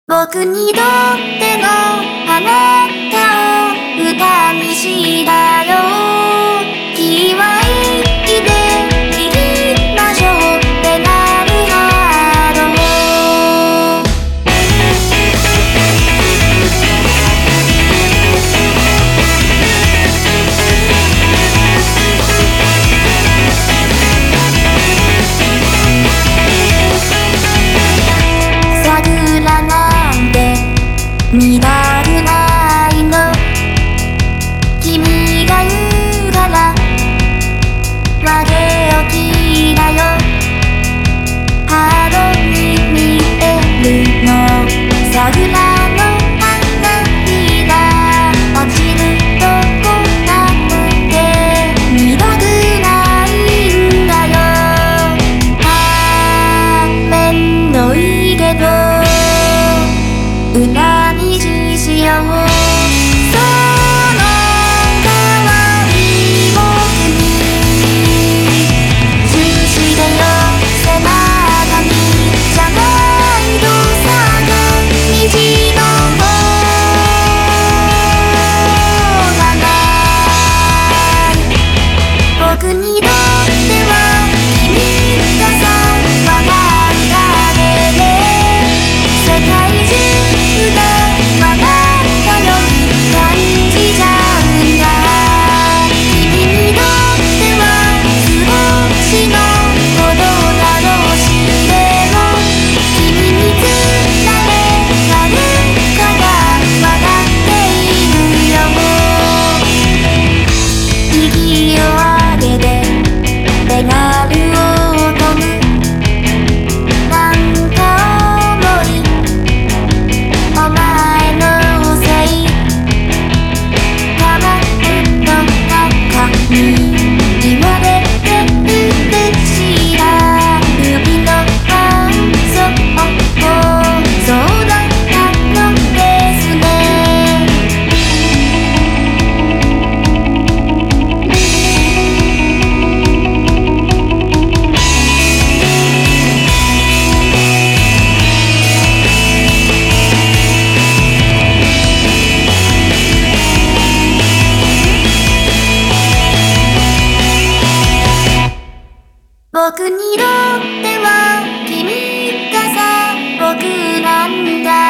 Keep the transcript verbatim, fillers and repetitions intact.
僕にとってのあなたを歌にしたよ。気はいいでいきましょうペダルハード。桜なんて見たくないの。君が言うからわけを聞いたよ。ハードに見えるの桜の花びら落ちるとこなんて見たくないんだよ。あーめんどいけど裏道しよう。その代わり僕に注してよ。背中にじゃないと坂道の方がない。僕にとっては君がさわかるだけで世界中があなたより感じちゃうんだ。君にとっては少しのことだろうし、でも君に伝えられるからわかっているよ。息を上げてペダルをこぐ。なんか重いお前のせい。カバンの中に言われてるした指の反則をそうだったのですね。僕にとっては君がさ僕なんだ。